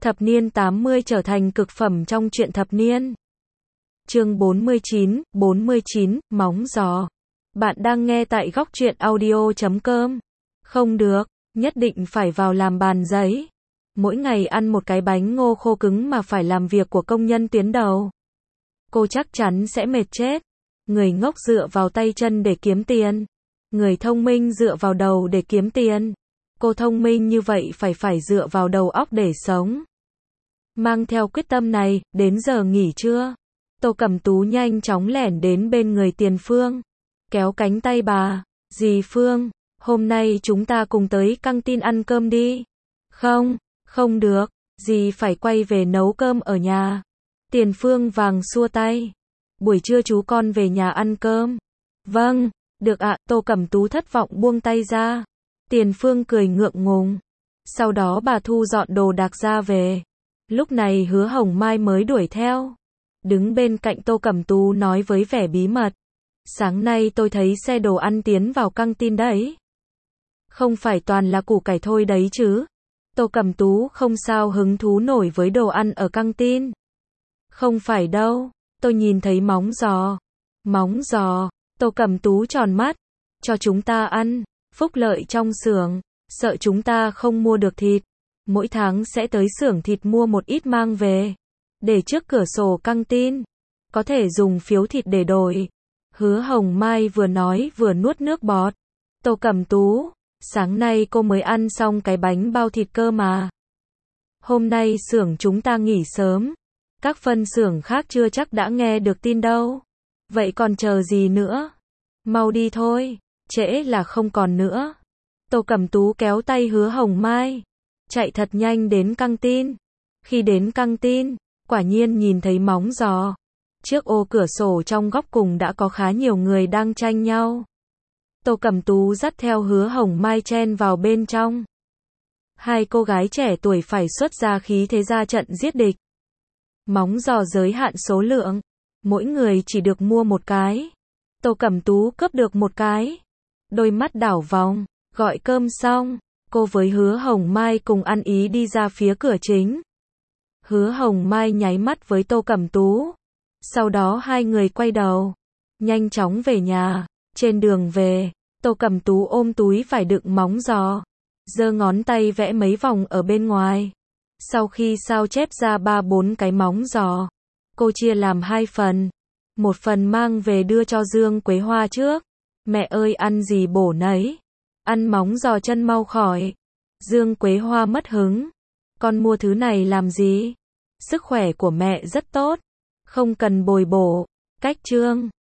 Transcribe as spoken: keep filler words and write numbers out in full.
Thập niên tám mươi trở thành cực phẩm trong truyện thập niên. Chương bốn mươi chín, bốn mươi chín, móng giò. Bạn đang nghe tại góc truyện audio chấm com. Không được, nhất định phải vào làm bàn giấy. Mỗi ngày ăn một cái bánh ngô khô cứng mà phải làm việc của công nhân tuyến đầu. Cô chắc chắn sẽ mệt chết. Người ngốc dựa vào tay chân để kiếm tiền. Người thông minh dựa vào đầu để kiếm tiền. Cô thông minh như vậy phải phải dựa vào đầu óc để sống. Mang theo quyết tâm này, đến giờ nghỉ trưa. Tô Cẩm Tú nhanh chóng lẻn đến bên người Tiền Phương. Kéo cánh tay bà. Dì Phương, hôm nay chúng ta cùng tới căng tin ăn cơm đi. Không, không được, dì phải quay về nấu cơm ở nhà. Tiền Phương vàng xua tay. Buổi trưa chú con về nhà ăn cơm. Vâng, được ạ. Tô Cẩm Tú thất vọng buông tay ra. Tiền Phương cười ngượng ngùng. Sau đó bà thu dọn đồ đạc ra về. Lúc này Hứa Hồng Mai mới đuổi theo. Đứng bên cạnh Tô Cẩm Tú nói với vẻ bí mật. Sáng nay tôi thấy xe đồ ăn tiến vào căng tin đấy. Không phải toàn là củ cải thôi đấy chứ. Tô Cẩm Tú không sao hứng thú nổi với đồ ăn ở căng tin. Không phải đâu, tôi nhìn thấy móng giò. Móng giò, Tô Cẩm Tú tròn mắt. Cho chúng ta ăn, phúc lợi trong xưởng, sợ chúng ta không mua được thịt. Mỗi tháng sẽ tới xưởng thịt mua một ít mang về. Để trước cửa sổ căng tin. Có thể dùng phiếu thịt để đổi. Hứa Hồng Mai vừa nói vừa nuốt nước bọt. Tô Cẩm Tú, sáng nay cô mới ăn xong cái bánh bao thịt cơ mà. Hôm nay xưởng chúng ta nghỉ sớm. Các phân xưởng khác chưa chắc đã nghe được tin đâu. Vậy còn chờ gì nữa? Mau đi thôi, trễ là không còn nữa. Tô Cẩm Tú kéo tay Hứa Hồng Mai. Chạy thật nhanh đến căng tin. Khi đến căng tin, quả nhiên nhìn thấy móng giò. Trước ô cửa sổ trong góc cùng đã có khá nhiều người đang tranh nhau. Tô Cẩm Tú dắt theo Hứa Hồng Mai chen vào bên trong. Hai cô gái trẻ tuổi phải xuất ra khí thế ra trận giết địch. Móng giò giới hạn số lượng. Mỗi người chỉ được mua một cái. Tô Cẩm Tú cướp được một cái. Đôi mắt đảo vòng. Gọi cơm xong, cô với Hứa Hồng Mai cùng ăn ý đi ra phía cửa chính. Hứa Hồng Mai nháy mắt với Tô Cẩm Tú. Sau đó hai người quay đầu. Nhanh chóng về nhà. Trên đường về, Tô Cẩm Tú ôm túi phải đựng móng giò. Giơ ngón tay vẽ mấy vòng ở bên ngoài. Sau khi sao chép ra ba bốn cái móng giò, cô chia làm hai phần. Một phần mang về đưa cho Dương Quế Hoa trước. Mẹ ơi ăn gì bổ nấy. Ăn móng giò chân mau khỏi. Dương Quế Hoa mất hứng. Con mua thứ này làm gì? Sức khỏe của mẹ rất tốt. Không cần bồi bổ. Cách chương.